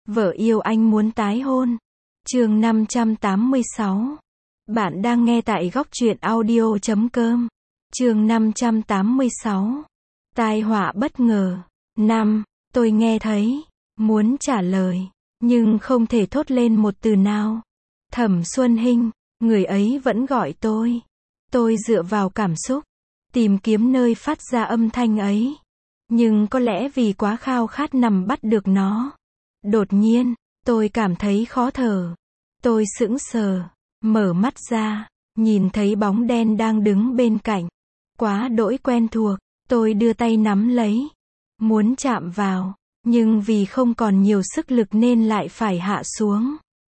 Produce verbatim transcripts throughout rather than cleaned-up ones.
Vợ yêu anh muốn tái hôn. Chương năm trăm tám mươi sáu. Bạn đang nghe tại góc truyện audio chấm com. Chương năm trăm tám mươi sáu. Tai họa bất ngờ. Năm. Tôi nghe thấy, muốn trả lời, nhưng không thể thốt lên một từ nào. Thẩm Xuân Hinh, người ấy vẫn gọi tôi. Tôi dựa vào cảm xúc, tìm kiếm nơi phát ra âm thanh ấy. Nhưng có lẽ vì quá khao khát nằm bắt được nó. Đột nhiên, tôi cảm thấy khó thở. Tôi sững sờ, mở mắt ra, nhìn thấy bóng đen đang đứng bên cạnh. Quá đỗi quen thuộc, tôi đưa tay nắm lấy, muốn chạm vào, nhưng vì không còn nhiều sức lực nên lại phải hạ xuống.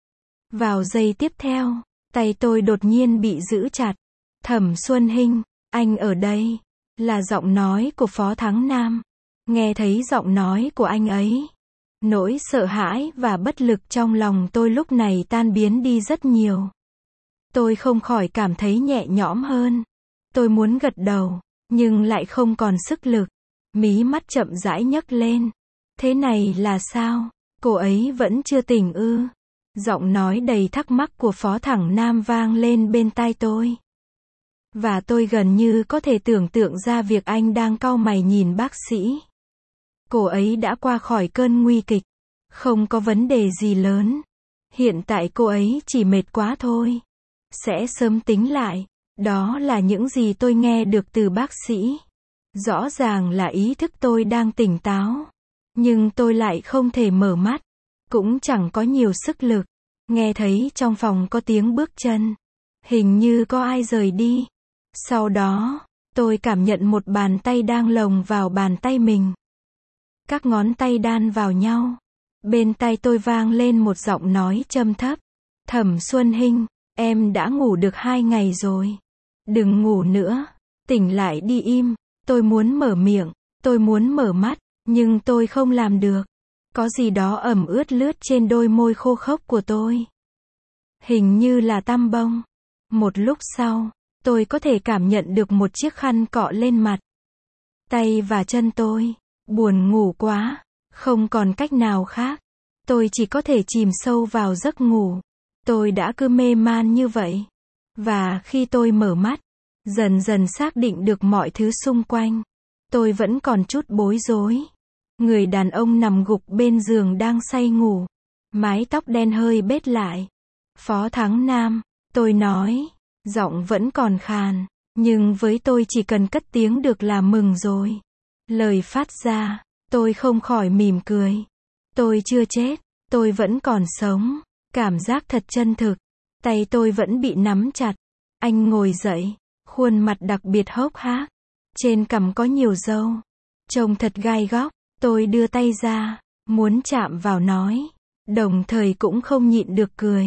Vào giây tiếp theo, tay tôi đột nhiên bị giữ chặt. Thẩm Xuân Hinh, anh ở đây, là giọng nói của Phó Thắng Nam. Nghe thấy giọng nói của anh ấy, nỗi sợ hãi và bất lực trong lòng tôi lúc này tan biến đi rất nhiều. Tôi không khỏi cảm thấy nhẹ nhõm hơn. Tôi muốn gật đầu, nhưng lại không còn sức lực. Mí mắt chậm rãi nhấc lên. Thế này là sao? Cô ấy vẫn chưa tỉnh ư? Giọng nói đầy thắc mắc của Phó Thắng Nam vang lên bên tai tôi. Và tôi gần như có thể tưởng tượng ra việc anh đang cau mày nhìn bác sĩ. Cô ấy đã qua khỏi cơn nguy kịch. Không có vấn đề gì lớn. Hiện tại cô ấy chỉ mệt quá thôi. Sẽ sớm tính lại. Đó là những gì tôi nghe được từ bác sĩ. Rõ ràng là ý thức tôi đang tỉnh táo. Nhưng tôi lại không thể mở mắt. Cũng chẳng có nhiều sức lực. Nghe thấy trong phòng có tiếng bước chân. Hình như có ai rời đi. Sau đó, tôi cảm nhận một bàn tay đang lồng vào bàn tay mình. Các ngón tay đan vào nhau. Bên tai tôi vang lên một giọng nói trầm thấp. Thẩm Xuân Hinh, em đã ngủ được hai ngày rồi. Đừng ngủ nữa. Tỉnh lại đi im. Tôi muốn mở miệng. Tôi muốn mở mắt. Nhưng tôi không làm được. Có gì đó ẩm ướt lướt trên đôi môi khô khốc của tôi. Hình như là tăm bông. Một lúc sau, tôi có thể cảm nhận được một chiếc khăn cọ lên mặt. Tay và chân tôi. Buồn ngủ quá. Không còn cách nào khác. Tôi chỉ có thể chìm sâu vào giấc ngủ. Tôi đã cứ mê man như vậy. Và khi tôi mở mắt, dần dần xác định được mọi thứ xung quanh. Tôi vẫn còn chút bối rối. Người đàn ông nằm gục bên giường đang say ngủ. Mái tóc đen hơi bết lại. Phó Thắng Nam, tôi nói. Giọng vẫn còn khàn. Nhưng với tôi chỉ cần cất tiếng được là mừng rồi. Lời phát ra, tôi không khỏi mỉm cười. Tôi chưa chết, tôi vẫn còn sống. Cảm giác thật chân thực. Tay tôi vẫn bị nắm chặt. Anh ngồi dậy, khuôn mặt đặc biệt hốc hác. Trên cằm có nhiều râu. Trông thật gai góc. Tôi đưa tay ra, muốn chạm vào nói. Đồng thời cũng không nhịn được cười.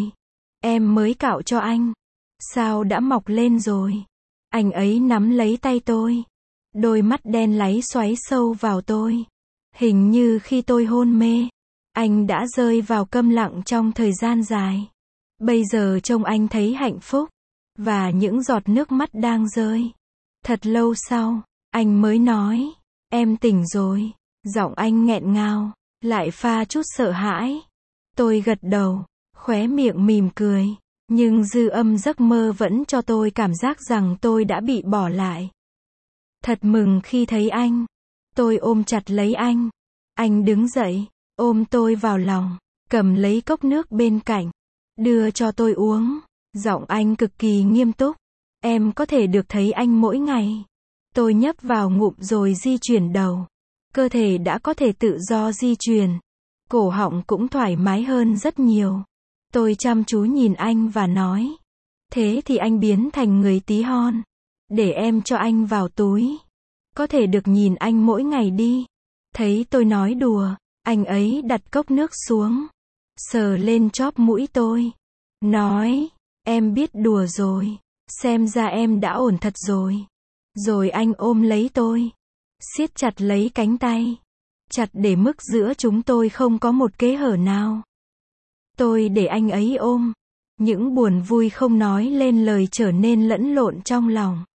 Em mới cạo cho anh. Sao đã mọc lên rồi? Anh ấy nắm lấy tay tôi. Đôi mắt đen láy xoáy sâu vào tôi. Hình như khi tôi hôn mê, anh đã rơi vào câm lặng trong thời gian dài. Bây giờ trông anh thấy hạnh phúc. Và những giọt nước mắt đang rơi. Thật lâu sau, anh mới nói. Em tỉnh rồi. Giọng anh nghẹn ngào, lại pha chút sợ hãi. Tôi gật đầu, khóe miệng mỉm cười. Nhưng dư âm giấc mơ vẫn cho tôi cảm giác rằng tôi đã bị bỏ lại. Thật mừng khi thấy anh. Tôi ôm chặt lấy anh. Anh đứng dậy, ôm tôi vào lòng, cầm lấy cốc nước bên cạnh, đưa cho tôi uống. Giọng anh cực kỳ nghiêm túc. Em có thể được thấy anh mỗi ngày. Tôi nhấp vào ngụm rồi di chuyển đầu. Cơ thể đã có thể tự do di chuyển. Cổ họng cũng thoải mái hơn rất nhiều. Tôi chăm chú nhìn anh và nói. Thế thì anh biến thành người tí hon. Để em cho anh vào túi. Có thể được nhìn anh mỗi ngày đi. Thấy tôi nói đùa, anh ấy đặt cốc nước xuống. Sờ lên chóp mũi tôi. Nói, em biết đùa rồi. Xem ra em đã ổn thật rồi. Rồi anh ôm lấy tôi. Siết chặt lấy cánh tay. Chặt để mức giữa chúng tôi không có một kẽ hở nào. Tôi để anh ấy ôm. Những buồn vui không nói lên lời trở nên lẫn lộn trong lòng.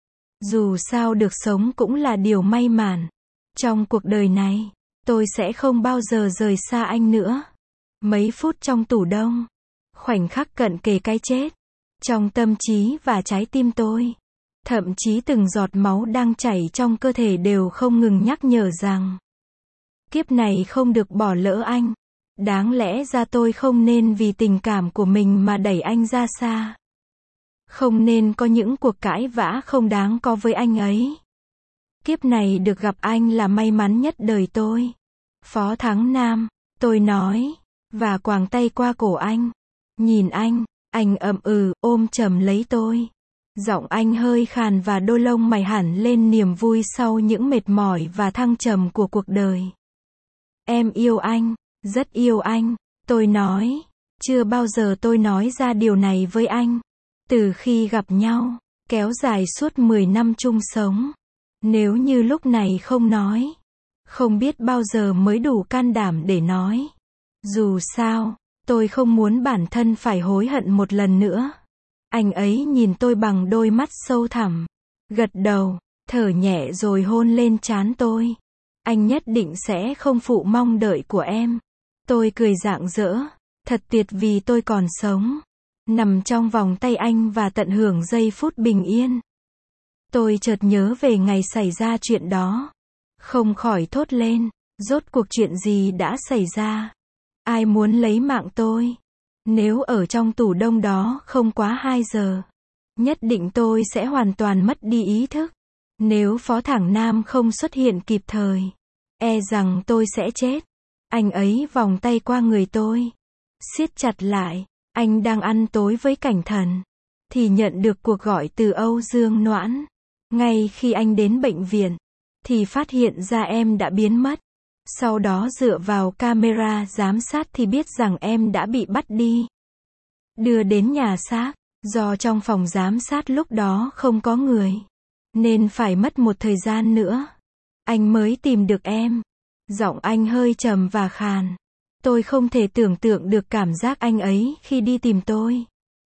Dù sao được sống cũng là điều may mắn. Trong cuộc đời này, tôi sẽ không bao giờ rời xa anh nữa. Mấy phút trong tủ đông. Khoảnh khắc cận kề cái chết. Trong tâm trí và trái tim tôi. Thậm chí từng giọt máu đang chảy trong cơ thể đều không ngừng nhắc nhở rằng. Kiếp này không được bỏ lỡ anh. Đáng lẽ ra tôi không nên vì tình cảm của mình mà đẩy anh ra xa. Không nên có những cuộc cãi vã không đáng có với anh ấy. Kiếp này được gặp anh là may mắn nhất đời tôi. Phó Thắng Nam, tôi nói, và quàng tay qua cổ anh. Nhìn anh, anh ậm ừ, ôm chầm lấy tôi. Giọng anh hơi khàn và đôi lông mày hẳn lên niềm vui sau những mệt mỏi và thăng trầm của cuộc đời. Em yêu anh, rất yêu anh, tôi nói. Chưa bao giờ tôi nói ra điều này với anh. Từ khi gặp nhau, kéo dài suốt mười năm chung sống. Nếu như lúc này không nói, không biết bao giờ mới đủ can đảm để nói. Dù sao, tôi không muốn bản thân phải hối hận một lần nữa. Anh ấy nhìn tôi bằng đôi mắt sâu thẳm, gật đầu, thở nhẹ rồi hôn lên trán tôi. Anh nhất định sẽ không phụ mong đợi của em. Tôi cười rạng rỡ, thật tuyệt vì tôi còn sống. Nằm trong vòng tay anh và tận hưởng giây phút bình yên. Tôi chợt nhớ về ngày xảy ra chuyện đó. Không khỏi thốt lên, rốt cuộc chuyện gì đã xảy ra? Ai muốn lấy mạng tôi? Nếu ở trong tủ đông đó không quá hai giờ, nhất định tôi sẽ hoàn toàn mất đi ý thức. Nếu Phó Thẳng Nam không xuất hiện kịp thời, e rằng tôi sẽ chết. Anh ấy vòng tay qua người tôi, siết chặt lại. Anh đang ăn tối với Cảnh Thần, thì nhận được cuộc gọi từ Âu Dương Noãn. Ngay khi anh đến bệnh viện, thì phát hiện ra em đã biến mất. Sau đó dựa vào camera giám sát thì biết rằng em đã bị bắt đi. Đưa đến nhà xác, do trong phòng giám sát lúc đó không có người, nên phải mất một thời gian nữa. Anh mới tìm được em. Giọng anh hơi trầm và khàn. Tôi không thể tưởng tượng được cảm giác anh ấy khi đi tìm tôi.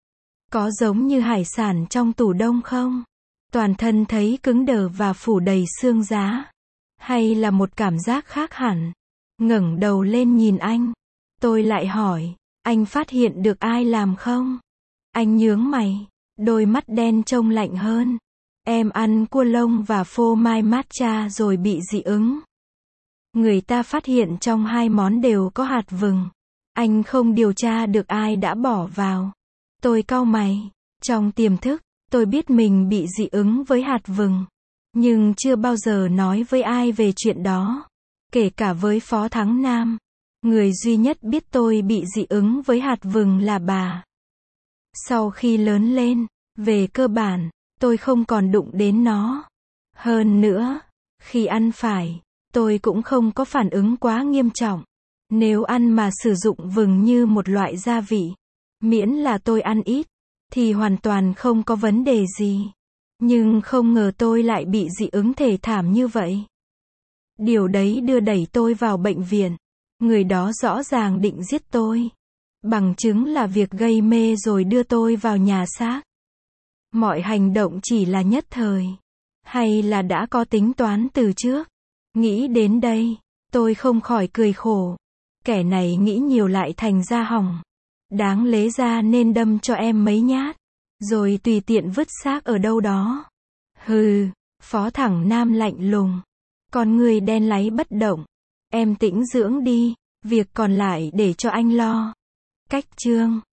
Có giống như hải sản trong tủ đông không? Toàn thân thấy cứng đờ và phủ đầy xương giá. Hay là một cảm giác khác hẳn? Ngẩng đầu lên nhìn anh. Tôi lại hỏi, anh phát hiện được ai làm không? Anh nhướng mày, đôi mắt đen trông lạnh hơn. Em ăn cua lông và phô mai matcha rồi bị dị ứng. Người ta phát hiện trong hai món đều có hạt vừng. Anh không điều tra được ai đã bỏ vào. Tôi cau mày. Trong tiềm thức, tôi biết mình bị dị ứng với hạt vừng. Nhưng chưa bao giờ nói với ai về chuyện đó. Kể cả với Phó Thắng Nam. Người duy nhất biết tôi bị dị ứng với hạt vừng là bà. Sau khi lớn lên, về cơ bản, tôi không còn đụng đến nó. Hơn nữa, khi ăn phải, tôi cũng không có phản ứng quá nghiêm trọng. Nếu ăn mà sử dụng vừng như một loại gia vị, miễn là tôi ăn ít, thì hoàn toàn không có vấn đề gì. Nhưng không ngờ tôi lại bị dị ứng thể thảm như vậy. Điều đấy đưa đẩy tôi vào bệnh viện. Người đó rõ ràng định giết tôi. Bằng chứng là việc gây mê rồi đưa tôi vào nhà xác. Mọi hành động chỉ là nhất thời. Hay là đã có tính toán từ trước? Nghĩ đến đây, tôi không khỏi cười khổ. Kẻ này nghĩ nhiều lại thành ra hỏng. Đáng lẽ ra nên đâm cho em mấy nhát, rồi tùy tiện vứt xác ở đâu đó. Hừ, Phó Thẳng Nam lạnh lùng. Con người đen láy bất động. Em tĩnh dưỡng đi, việc còn lại để cho anh lo. Cách chương